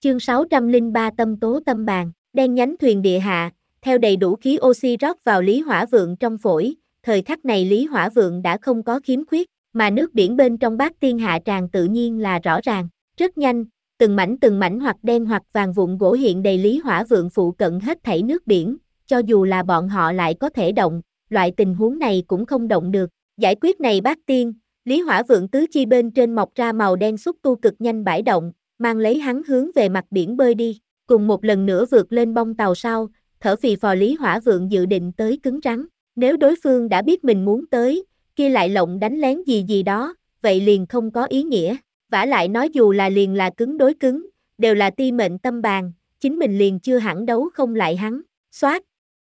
Chương 603 Tâm tố tâm bàn, đen nhánh thuyền địa hạ, theo đầy đủ khí oxy rót vào Lý Hỏa Vượng trong phổi, thời khắc này Lý Hỏa Vượng đã không có khiếm khuyết, mà nước biển bên trong bát tiên hạ tràng tự nhiên là rõ ràng, rất nhanh, từng mảnh hoặc đen hoặc vàng vụn gỗ hiện đầy Lý Hỏa Vượng phụ cận hết thảy nước biển, cho dù là bọn họ lại có thể động, loại tình huống này cũng không động được, giải quyết này bát tiên, Lý Hỏa Vượng tứ chi bên trên mọc ra màu đen xúc tu cực nhanh bãi động, mang lấy hắn hướng về mặt biển bơi đi, cùng một lần nữa vượt lên bông tàu sau, thở phì phò Lý Hỏa Vượng dự định tới cứng rắn, nếu đối phương đã biết mình muốn tới, kia lại lộng đánh lén gì đó, vậy liền không có ý nghĩa, vả lại nói dù là liền là cứng đối cứng, đều là ti mệnh tâm bàn, chính mình liền chưa hẳn đấu không lại hắn, xoát.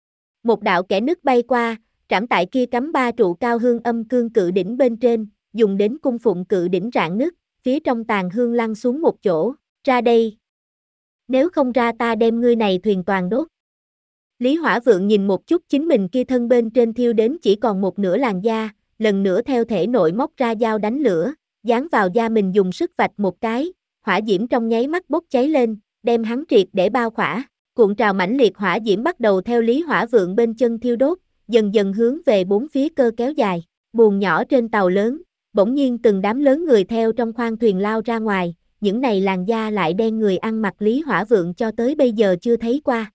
Một đạo kẽ nứt bay qua, trảm tại kia cắm ba trụ cao hương âm cương cự đỉnh bên trên, dùng đến cung phụng cự đỉnh rạn nứt, phía trong tàn hương lăn xuống một chỗ, ra đây. Nếu không ra ta đem ngươi này thuyền toàn đốt. Lý Hỏa Vượng nhìn một chút chính mình kia thân bên trên thiêu đến chỉ còn một nửa làn da, lần nữa theo thể nội móc ra dao đánh lửa, dán vào da mình dùng sức vạch một cái, hỏa diễm trong nháy mắt bốc cháy lên, đem hắn triệt để bao khỏa, cuộn trào mãnh liệt hỏa diễm bắt đầu theo Lý Hỏa Vượng bên chân thiêu đốt, dần dần hướng về bốn phía cơ kéo dài, buồng nhỏ trên tàu lớn, bỗng nhiên từng đám lớn người theo trong khoang thuyền lao ra ngoài, những này làn da lại đen người ăn mặc Lý Hỏa Vượng cho tới bây giờ chưa thấy qua.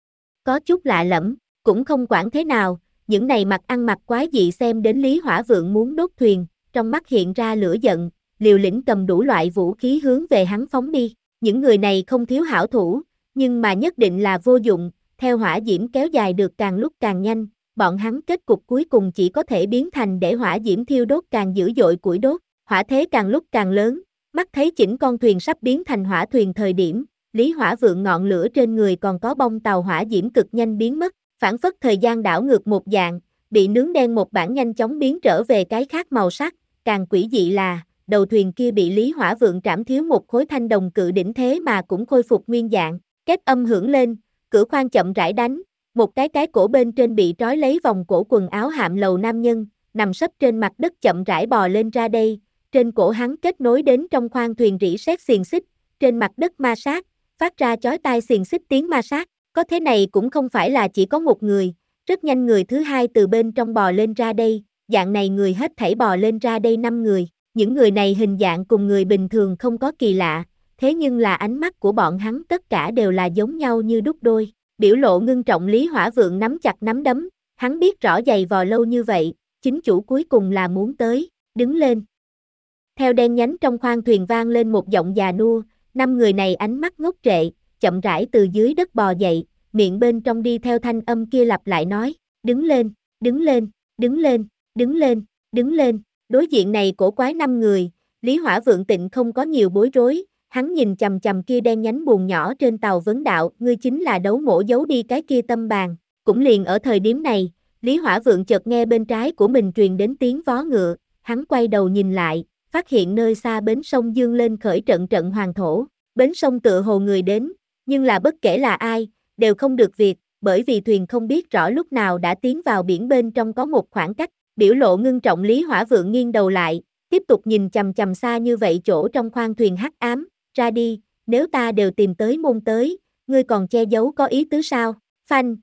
Có chút lạ lẫm, cũng không quản thế nào, những này ăn mặc quái dị xem đến Lý Hỏa Vượng muốn đốt thuyền, trong mắt hiện ra lửa giận, liều lĩnh cầm đủ loại vũ khí hướng về hắn phóng đi, những người này không thiếu hảo thủ, nhưng mà nhất định là vô dụng, theo hỏa diễm kéo dài được càng lúc càng nhanh, bọn hắn kết cục cuối cùng chỉ có thể biến thành để hỏa diễm thiêu đốt càng dữ dội củi đốt, hỏa thế càng lúc càng lớn, mắt thấy chỉnh con thuyền sắp biến thành hỏa thuyền thời điểm, Lý Hỏa Vượng ngọn lửa trên người còn có bông tàu hỏa diễm cực nhanh biến mất, phản phất thời gian đảo ngược một dạng, bị nướng đen một bản nhanh chóng biến trở về cái khác màu sắc, càng quỷ dị là, đầu thuyền kia bị Lý Hỏa Vượng trảm thiếu một khối thanh đồng cự đỉnh thế mà cũng khôi phục nguyên dạng, két âm hưởng lên, cửa khoang chậm rãi đánh, một cái cổ bên trên bị trói lấy vòng cổ quần áo hạm lầu nam nhân, nằm sấp trên mặt đất chậm rãi bò lên ra đây, trên cổ hắn kết nối đến trong khoang thuyền rỉ sét xiềng xích, trên mặt đất ma sát, phát ra chói tai xiềng xích tiếng ma sát, có thế này cũng không phải là chỉ có một người, rất nhanh người thứ hai từ bên trong bò lên ra đây, dạng này người hết thảy bò lên ra đây 5 người, những người này hình dạng cùng người bình thường không có kỳ lạ, thế nhưng là ánh mắt của bọn hắn tất cả đều là giống nhau như đúc đôi, biểu lộ ngưng trọng Lý Hỏa Vượng nắm chặt nắm đấm, hắn biết rõ giày vò lâu như vậy, chính chủ cuối cùng là muốn tới, đứng lên. Theo đen nhánh trong khoang thuyền vang lên một giọng già nua, 5 người này ánh mắt ngốc trệ, chậm rãi từ dưới đất bò dậy, miệng bên trong đi theo thanh âm kia lặp lại nói, đứng lên, đứng lên, đứng lên, đứng lên, đứng lên, đối diện này cổ quái 5 người, Lý Hỏa Vượng Tịnh không có nhiều bối rối, hắn nhìn chằm chằm kia đen nhánh buồng nhỏ trên tàu vấn đạo, ngươi chính là đấu mổ giấu đi cái kia tâm bàn, cũng liền ở thời điểm này, Lý Hỏa Vượng chợt nghe bên trái của mình truyền đến tiếng vó ngựa, hắn quay đầu nhìn lại, phát hiện nơi xa bến sông dương lên khởi trận trận hoàng thổ, bến sông tựa hồ người đến, nhưng là bất kể là ai, đều không được việc, bởi vì thuyền không biết rõ lúc nào đã tiến vào biển bên trong có một khoảng cách, biểu lộ ngưng trọng Lý Hỏa Vượng nghiêng đầu lại, tiếp tục nhìn chằm chằm xa như vậy chỗ trong khoang thuyền hắc ám, ra đi, nếu ta đều tìm tới môn tới, ngươi còn che giấu có ý tứ sao, phanh.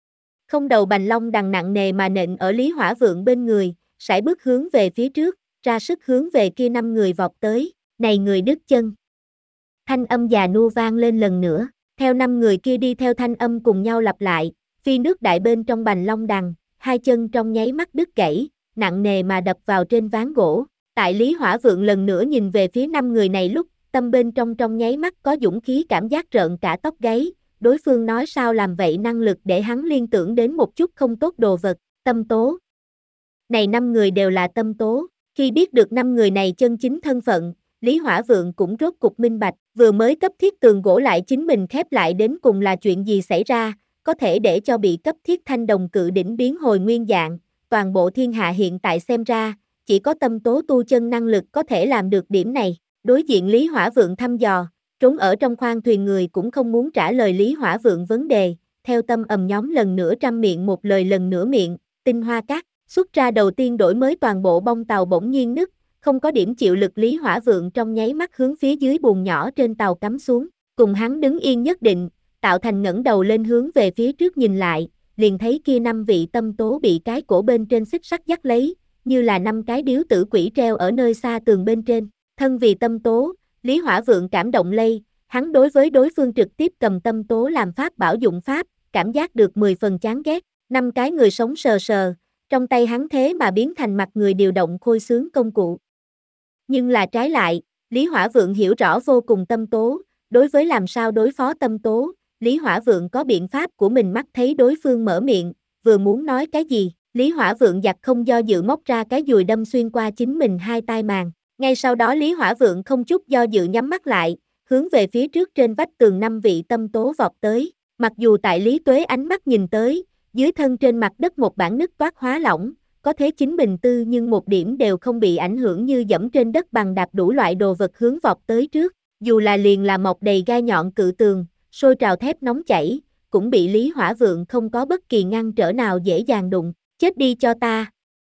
Không đầu bành long đằng nặng nề mà nện ở Lý Hỏa Vượng bên người, sải bước hướng về phía trước, ra sức hướng về kia 5 người vọt tới, này người đứt chân. Thanh âm già nua vang lên lần nữa, theo 5 người kia đi theo thanh âm cùng nhau lặp lại, phi nước đại bên trong bành long đằng, hai chân trong nháy mắt đứt gãy, nặng nề mà đập vào trên ván gỗ, tại Lý Hỏa Vượng lần nữa nhìn về phía 5 người này lúc, tâm bên trong nháy mắt có dũng khí cảm giác rợn cả tóc gáy, đối phương nói sao làm vậy năng lực để hắn liên tưởng đến một chút không tốt đồ vật, tâm tố. Này 5 người đều là tâm tố, khi biết được 5 người này chân chính thân phận, Lý Hỏa Vượng cũng rốt cục minh bạch, vừa mới cấp thiết tường gỗ lại chính mình khép lại đến cùng là chuyện gì xảy ra, có thể để cho bị cấp thiết thanh đồng cự đỉnh biến hồi nguyên dạng, toàn bộ thiên hạ hiện tại xem ra, chỉ có tâm tố tu chân năng lực có thể làm được điểm này. Đối diện Lý Hỏa Vượng thăm dò, trốn ở trong khoang thuyền người cũng không muốn trả lời Lý Hỏa Vượng vấn đề, theo tâm ầm nhóm lần nữa trăm miệng một lời lần nữa miệng, tinh hoa cát, xuất ra đầu tiên đổi mới toàn bộ bông tàu bỗng nhiên nứt, không có điểm chịu lực Lý Hỏa Vượng trong nháy mắt hướng phía dưới buồng nhỏ trên tàu cắm xuống, cùng hắn đứng yên nhất định, tạo thành ngẩng đầu lên hướng về phía trước nhìn lại, liền thấy kia 5 vị tâm tố bị cái cổ bên trên xích sắt dắt lấy, như là 5 cái điếu tử quỷ treo ở nơi xa tường bên trên. Thân vì tâm tố, Lý Hỏa Vượng cảm động lây, hắn đối với đối phương trực tiếp cầm tâm tố làm pháp bảo dụng pháp, cảm giác được 10 phần chán ghét. 5 cái người sống sờ sờ, trong tay hắn thế mà biến thành mặt người điều động khôi xướng công cụ. Nhưng là trái lại, Lý Hỏa Vượng hiểu rõ vô cùng tâm tố, đối với làm sao đối phó tâm tố, Lý Hỏa Vượng có biện pháp của mình. Mắt thấy đối phương mở miệng, vừa muốn nói cái gì, Lý Hỏa Vượng giật không do dự móc ra cái dùi đâm xuyên qua chính mình hai tai màng. Ngay sau đó Lý Hỏa Vượng không chút do dự nhắm mắt lại, hướng về phía trước trên vách tường 5 vị tâm tố vọt tới. Mặc dù tại Lý Tuế ánh mắt nhìn tới, dưới thân trên mặt đất một bản nứt toát hóa lỏng, có thế chính bình tư nhưng một điểm đều không bị ảnh hưởng, như dẫm trên đất bằng đạp đủ loại đồ vật hướng vọt tới trước. Dù là liền là mọc đầy gai nhọn cự tường, sôi trào thép nóng chảy, cũng bị Lý Hỏa Vượng không có bất kỳ ngăn trở nào dễ dàng đụng. Chết đi cho ta!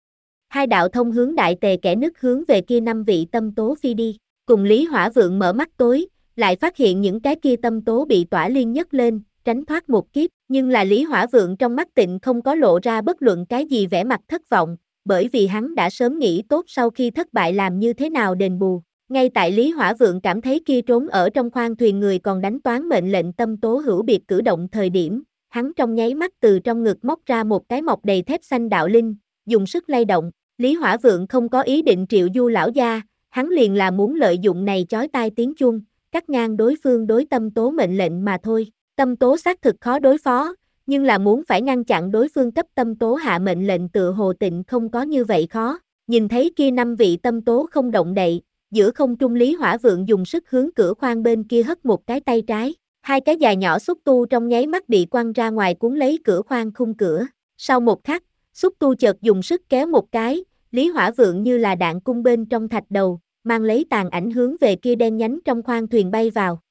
Hai đạo thông hướng đại tề kẻ nứt hướng về kia 5 vị tâm tố phi đi. Cùng Lý Hỏa Vượng mở mắt tối, lại phát hiện những cái kia tâm tố bị tỏa liên nhấc lên, tránh thoát một kiếp. Nhưng là Lý Hỏa Vượng trong mắt tịnh không có lộ ra bất luận cái gì vẻ mặt thất vọng, bởi vì hắn đã sớm nghĩ tốt sau khi thất bại làm như thế nào đền bù. Ngay tại Lý Hỏa Vượng cảm thấy kia trốn ở trong khoang thuyền người còn đánh toán mệnh lệnh tâm tố hữu biệt cử động thời điểm, hắn trong nháy mắt từ trong ngực móc ra một cái mọc đầy thép xanh đạo linh, dùng sức lay động. Lý Hỏa Vượng không có ý định triệu du lão gia, hắn liền là muốn lợi dụng này chói tai tiếng chuông, cắt ngang đối phương đối tâm tố mệnh lệnh mà thôi. Tâm tố xác thực khó đối phó, nhưng là muốn phải ngăn chặn đối phương cấp tâm tố hạ mệnh lệnh tựa hồ tịnh không có như vậy khó. Nhìn thấy kia 5 vị tâm tố không động đậy, giữa không trung Lý Hỏa Vượng dùng sức hướng cửa khoang bên kia hất một cái tay trái, hai cái dài nhỏ xúc tu trong nháy mắt bị quăng ra ngoài cuốn lấy cửa khoang khung cửa. Sau một khắc, xúc tu chợt dùng sức kéo một cái, Lý Hỏa Vượng như là đạn cung bên trong thạch đầu, mang lấy tàn ảnh hướng về kia đen nhánh trong khoang thuyền bay vào.